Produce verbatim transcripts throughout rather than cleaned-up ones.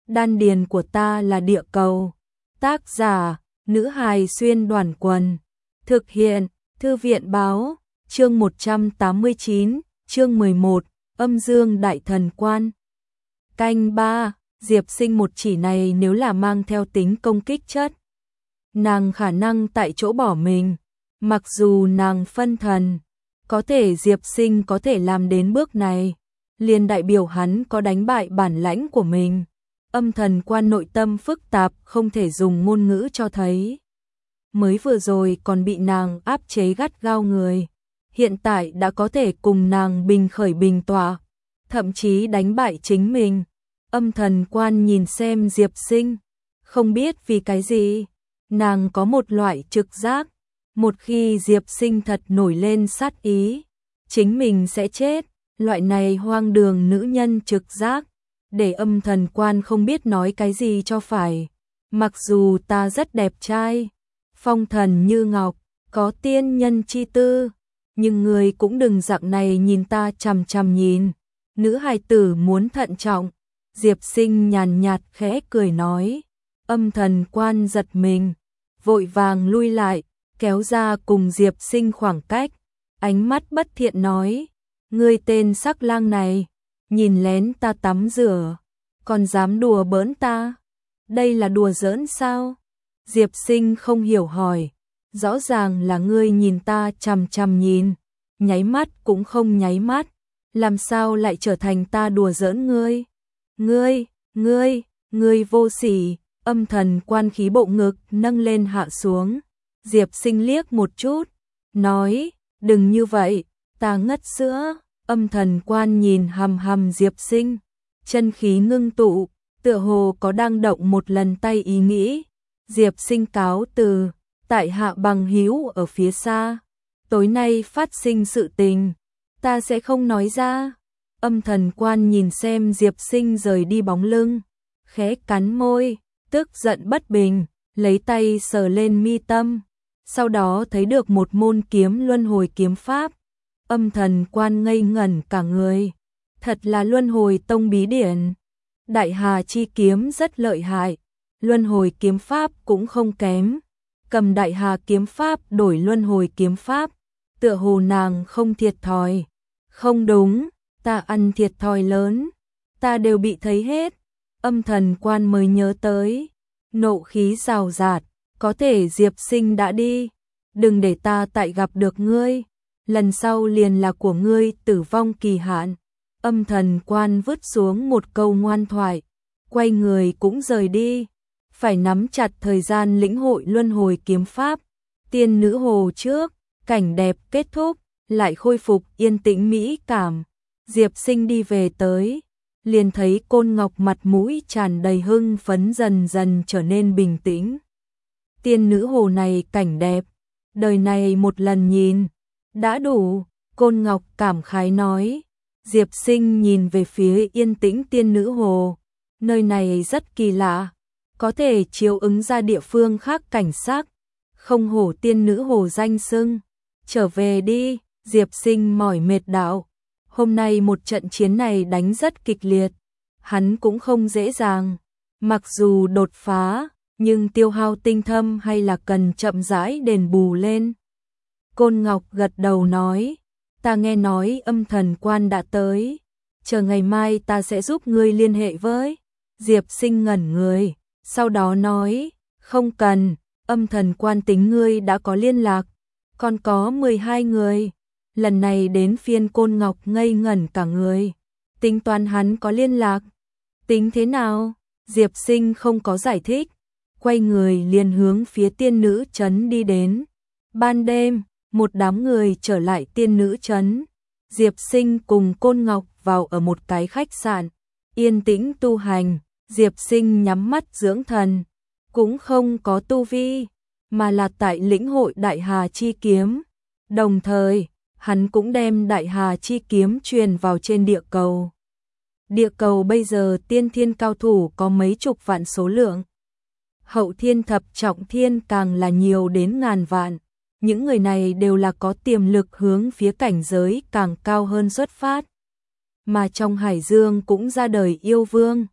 Đan điền của ta là địa cầu. Tác giả, nữ hài xuyên đoàn quần. Thực hiện, thư viện báo, chương một trăm tám mươi chín, chương mười một, âm dương đại thần quan. Canh ba, Diệp Sinh một chỉ này nếu là mang theo tính công kích chất. Nàng khả năng tại chỗ bỏ mình, mặc dù nàng phân thần, có thể Diệp Sinh có thể làm đến bước này, liền đại biểu hắn có đánh bại bản lãnh của mình. Âm thần quan nội tâm phức tạp không thể dùng ngôn ngữ cho thấy. Mới vừa rồi còn bị nàng áp chế gắt gao người, hiện tại đã có thể cùng nàng bình khởi bình tọa, thậm chí đánh bại chính mình. Âm thần quan nhìn xem Diệp Sinh, không biết vì cái gì, nàng có một loại trực giác, một khi Diệp Sinh thật nổi lên sát ý, chính mình sẽ chết. Loại này hoang đường nữ nhân trực giác, để âm thần quan không biết nói cái gì cho phải. Mặc dù ta rất đẹp trai, phong thần như ngọc, có tiên nhân chi tư, nhưng người cũng đừng dạng này nhìn ta chằm chằm nhìn. Nữ hài tử muốn thận trọng. Diệp Sinh nhàn nhạt khẽ cười nói. Âm thần quan giật mình, vội vàng lui lại, kéo ra cùng Diệp Sinh khoảng cách, ánh mắt bất thiện nói: ngươi tên sắc lang này, nhìn lén ta tắm rửa, còn dám đùa bỡn ta, đây là đùa giỡn sao? Diệp Sinh không hiểu hỏi, rõ ràng là ngươi nhìn ta chằm chằm nhìn, nháy mắt cũng không nháy mắt, làm sao lại trở thành ta đùa giỡn ngươi? Ngươi, ngươi, ngươi vô sỉ. Âm thần quan khí bộ ngực nâng lên hạ xuống. Diệp Sinh liếc một chút, nói, đừng như vậy, ta ngất sữa. Âm thần quan nhìn hằm hằm Diệp Sinh, chân khí ngưng tụ, tựa hồ có đang động một lần tay ý nghĩ. Diệp Sinh cáo từ, tại hạ bằng hữu ở phía xa, tối nay phát sinh sự tình, ta sẽ không nói ra. Âm thần quan nhìn xem Diệp Sinh rời đi bóng lưng, khẽ cắn môi, tức giận bất bình, lấy tay sờ lên mi tâm, sau đó thấy được một môn kiếm luân hồi kiếm pháp. Âm thần quan ngây ngẩn cả người, thật là luân hồi tông bí điển. Đại Hà chi kiếm rất lợi hại, luân hồi kiếm pháp cũng không kém. Cầm Đại Hà kiếm pháp đổi luân hồi kiếm pháp, tựa hồ nàng không thiệt thòi. Không đúng, ta ăn thiệt thòi lớn, ta đều bị thấy hết. Âm thần quan mới nhớ tới, nộ khí rào rạt, có thể Diệp Sinh đã đi, đừng để ta tại gặp được ngươi, lần sau liền là của ngươi tử vong kỳ hạn. Âm thần quan vứt xuống một câu ngoan thoại, quay người cũng rời đi, phải nắm chặt thời gian lĩnh hội luân hồi kiếm pháp. Tiên nữ hồ trước, cảnh đẹp kết thúc, lại khôi phục yên tĩnh mỹ cảm. Diệp Sinh đi về tới, liền thấy Côn Ngọc mặt mũi tràn đầy hưng phấn dần dần trở nên bình tĩnh. Tiên nữ hồ này cảnh đẹp, đời này một lần nhìn, đã đủ. Côn Ngọc cảm khái nói. Diệp Sinh nhìn về phía yên tĩnh tiên nữ hồ, nơi này rất kỳ lạ, có thể chiếu ứng ra địa phương khác cảnh sắc, không hổ tiên nữ hồ danh xưng. Trở về đi. Diệp Sinh mỏi mệt đạo, hôm nay một trận chiến này đánh rất kịch liệt, hắn cũng không dễ dàng, mặc dù đột phá, nhưng tiêu hao tinh thâm hay là cần chậm rãi đền bù lên. Côn Ngọc gật đầu nói, ta nghe nói âm thần quan đã tới, chờ ngày mai ta sẽ giúp ngươi liên hệ với. Diệp Sinh ngẩn người, sau đó nói, không cần, âm thần quan tính ngươi đã có liên lạc, còn có mười hai người. Lần này đến phiên Côn Ngọc ngây ngẩn cả người, tính toán hắn có liên lạc. Tính thế nào? Diệp Sinh không có giải thích, quay người liền hướng phía tiên nữ trấn đi đến. Ban đêm, một đám người trở lại tiên nữ trấn. Diệp Sinh cùng Côn Ngọc vào ở một cái khách sạn, yên tĩnh tu hành. Diệp Sinh nhắm mắt dưỡng thần, cũng không có tu vi, mà là tại lĩnh hội Đại Hà chi kiếm. Đồng thời, hắn cũng đem Đại Hà chi kiếm truyền vào trên địa cầu. Địa cầu bây giờ tiên thiên cao thủ có mấy chục vạn số lượng. Hậu thiên thập trọng thiên càng là nhiều đến ngàn vạn. Những người này đều là có tiềm lực hướng phía cảnh giới càng cao hơn xuất phát. Mà trong Hải Dương cũng ra đời yêu vương,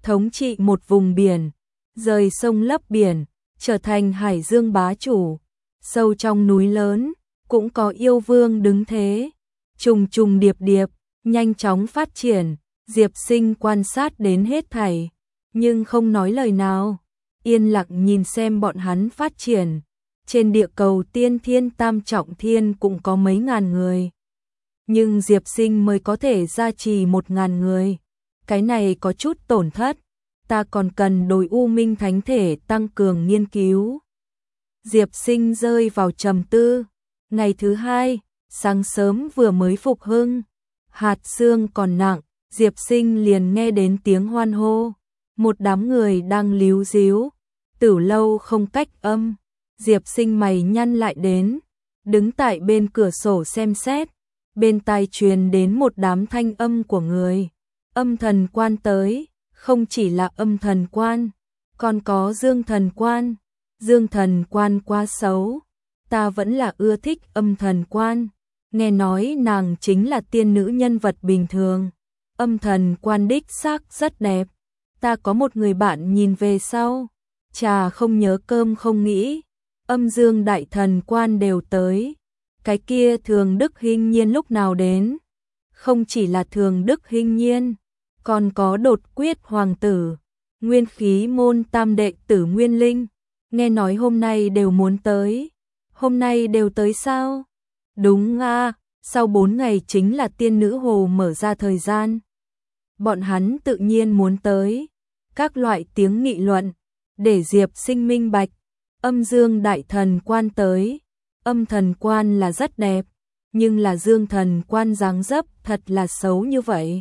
thống trị một vùng biển, rời sông lấp biển, trở thành hải dương bá chủ. Sâu trong núi lớn, cũng có yêu vương đứng thế, trùng trùng điệp điệp, nhanh chóng phát triển. Diệp Sinh quan sát đến hết thảy, nhưng không nói lời nào, yên lặng nhìn xem bọn hắn phát triển. Trên địa cầu tiên thiên tam trọng thiên cũng có mấy ngàn người, nhưng Diệp Sinh mới có thể gia trì một ngàn người. Cái này có chút tổn thất, ta còn cần đồi U Minh Thánh Thể tăng cường nghiên cứu. Diệp Sinh rơi vào trầm tư. Ngày thứ hai, sáng sớm vừa mới phục hưng, hạt sương còn nặng, Diệp Sinh liền nghe đến tiếng hoan hô. Một đám người đang líu díu, Tử Lâu không cách âm. Diệp Sinh mày nhăn lại đến, đứng tại bên cửa sổ xem xét, bên tai truyền đến một đám thanh âm của người. Âm thần quan tới, không chỉ là âm thần quan, còn có dương thần quan. Dương thần quan quá xấu, ta vẫn là ưa thích âm thần quan. Nghe nói nàng chính là tiên nữ nhân vật bình thường. Âm thần quan đích xác rất đẹp. Ta có một người bạn nhìn về sau, trà không nhớ cơm không nghĩ. Âm dương đại thần quan đều tới. Cái kia Thường Đức Hinh Nhiên lúc nào đến? Không chỉ là Thường Đức Hinh Nhiên, còn có Đột Quyết hoàng tử, Nguyên Khí môn tam đệ tử Nguyên Linh. Nghe nói hôm nay đều muốn tới. Hôm nay đều tới sao? Đúng à, sau bốn ngày chính là tiên nữ hồ mở ra thời gian. Bọn hắn tự nhiên muốn tới. Các loại tiếng nghị luận, để Diệp Sinh minh bạch. Âm dương đại thần quan tới. Âm thần quan là rất đẹp, nhưng là dương thần quan dáng dấp thật là xấu như vậy.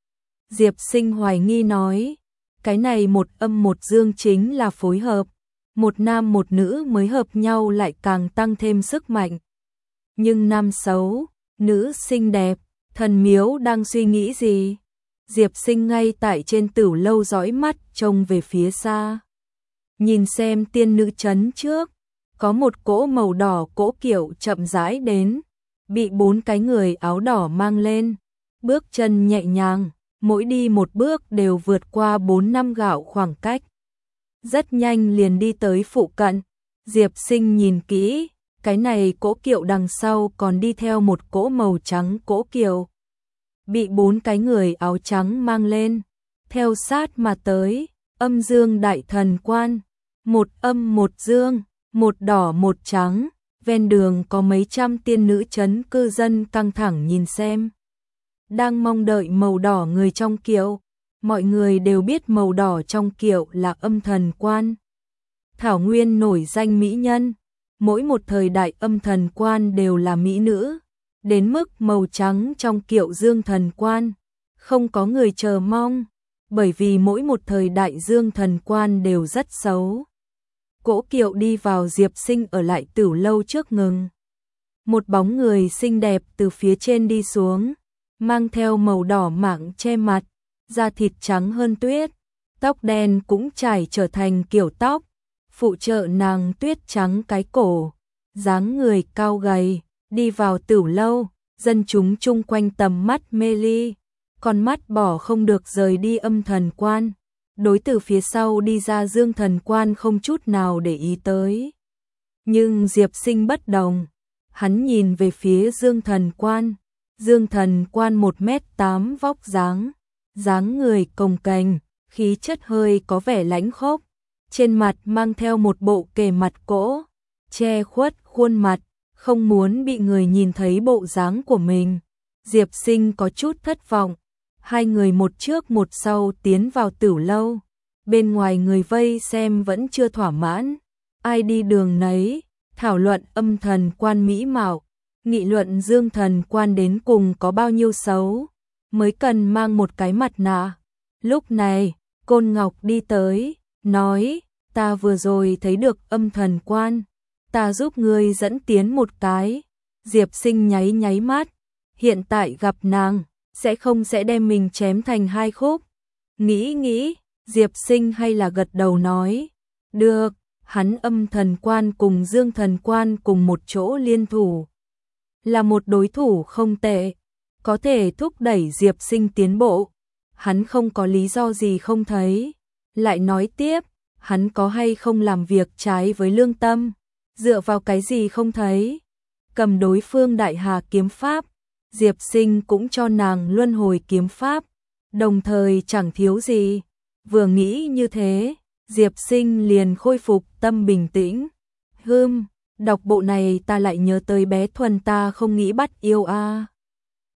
Diệp Sinh hoài nghi nói, cái này một âm một dương chính là phối hợp. Một nam một nữ mới hợp nhau lại càng tăng thêm sức mạnh. Nhưng nam xấu, nữ xinh đẹp, thần miếu đang suy nghĩ gì? Diệp Sinh ngay tại trên Tử Lâu dõi mắt trông về phía xa. Nhìn xem tiên nữ trấn trước, có một cỗ màu đỏ cỗ kiệu chậm rãi đến, bị bốn cái người áo đỏ mang lên, bước chân nhẹ nhàng, mỗi đi một bước đều vượt qua bốn năm gạo khoảng cách. Rất nhanh liền đi tới phụ cận. Diệp Sinh nhìn kỹ, cái này cỗ kiệu đằng sau còn đi theo một cỗ màu trắng cỗ kiệu, bị bốn cái người áo trắng mang lên. Theo sát mà tới, âm dương đại thần quan, một âm một dương, một đỏ một trắng. Ven đường có mấy trăm tiên nữ trấn cư dân căng thẳng nhìn xem, đang mong đợi màu đỏ người trong kiệu. Mọi người đều biết màu đỏ trong kiệu là âm thần quan. Thảo Nguyên nổi danh mỹ nhân, mỗi một thời đại âm thần quan đều là mỹ nữ. Đến mức màu trắng trong kiệu dương thần quan, không có người chờ mong, bởi vì mỗi một thời đại dương thần quan đều rất xấu. Cỗ kiệu đi vào, Diệp Sinh ở lại Tử Lâu trước ngừng. Một bóng người xinh đẹp từ phía trên đi xuống, mang theo màu đỏ mảng che mặt, da thịt trắng hơn tuyết, tóc đen cũng trải trở thành kiểu tóc, phụ trợ nàng tuyết trắng cái cổ, dáng người cao gầy, đi vào Tử Lâu. Dân chúng chung quanh tầm mắt mê ly, con mắt bỏ không được rời đi âm thần quan. Đối từ phía sau đi ra dương thần quan không chút nào để ý tới. Nhưng Diệp Sinh bất đồng, hắn nhìn về phía dương thần quan. Dương thần quan một mét tám vóc dáng, dáng người cồng kềnh, khí chất hơi có vẻ lãnh khốc, trên mặt mang theo một bộ kề mặt cỗ, che khuất khuôn mặt, không muốn bị người nhìn thấy bộ dáng của mình. Diệp Sinh có chút thất vọng. Hai người một trước một sau tiến vào Tử Lâu. Bên ngoài người vây xem vẫn chưa thỏa mãn, ai đi đường nấy, thảo luận âm thần quan mỹ mạo, nghị luận dương thần quan đến cùng có bao nhiêu xấu, mới cần mang một cái mặt nạ. Lúc này, Côn Ngọc đi tới, nói, ta vừa rồi thấy được âm thần quan, ta giúp ngươi dẫn tiến một cái. Diệp Sinh nháy nháy mắt, hiện tại gặp nàng, sẽ không sẽ đem mình chém thành hai khúc. Nghĩ nghĩ, Diệp Sinh hay là gật đầu nói, được. Hắn âm thần quan cùng dương thần quan cùng một chỗ liên thủ, là một đối thủ không tệ, có thể thúc đẩy Diệp Sinh tiến bộ. hắn không có lý do gì không thấy. Lại nói tiếp, hắn có hay không làm việc trái với lương tâm, dựa vào cái gì không thấy. Cầm đối phương Đại Hà kiếm pháp, Diệp Sinh cũng cho nàng luân hồi kiếm pháp, đồng thời chẳng thiếu gì. Vừa nghĩ như thế, Diệp Sinh liền khôi phục tâm bình tĩnh. Hừm, đọc bộ này ta lại nhớ tới bé Thuần ta không nghĩ bắt yêu a. À.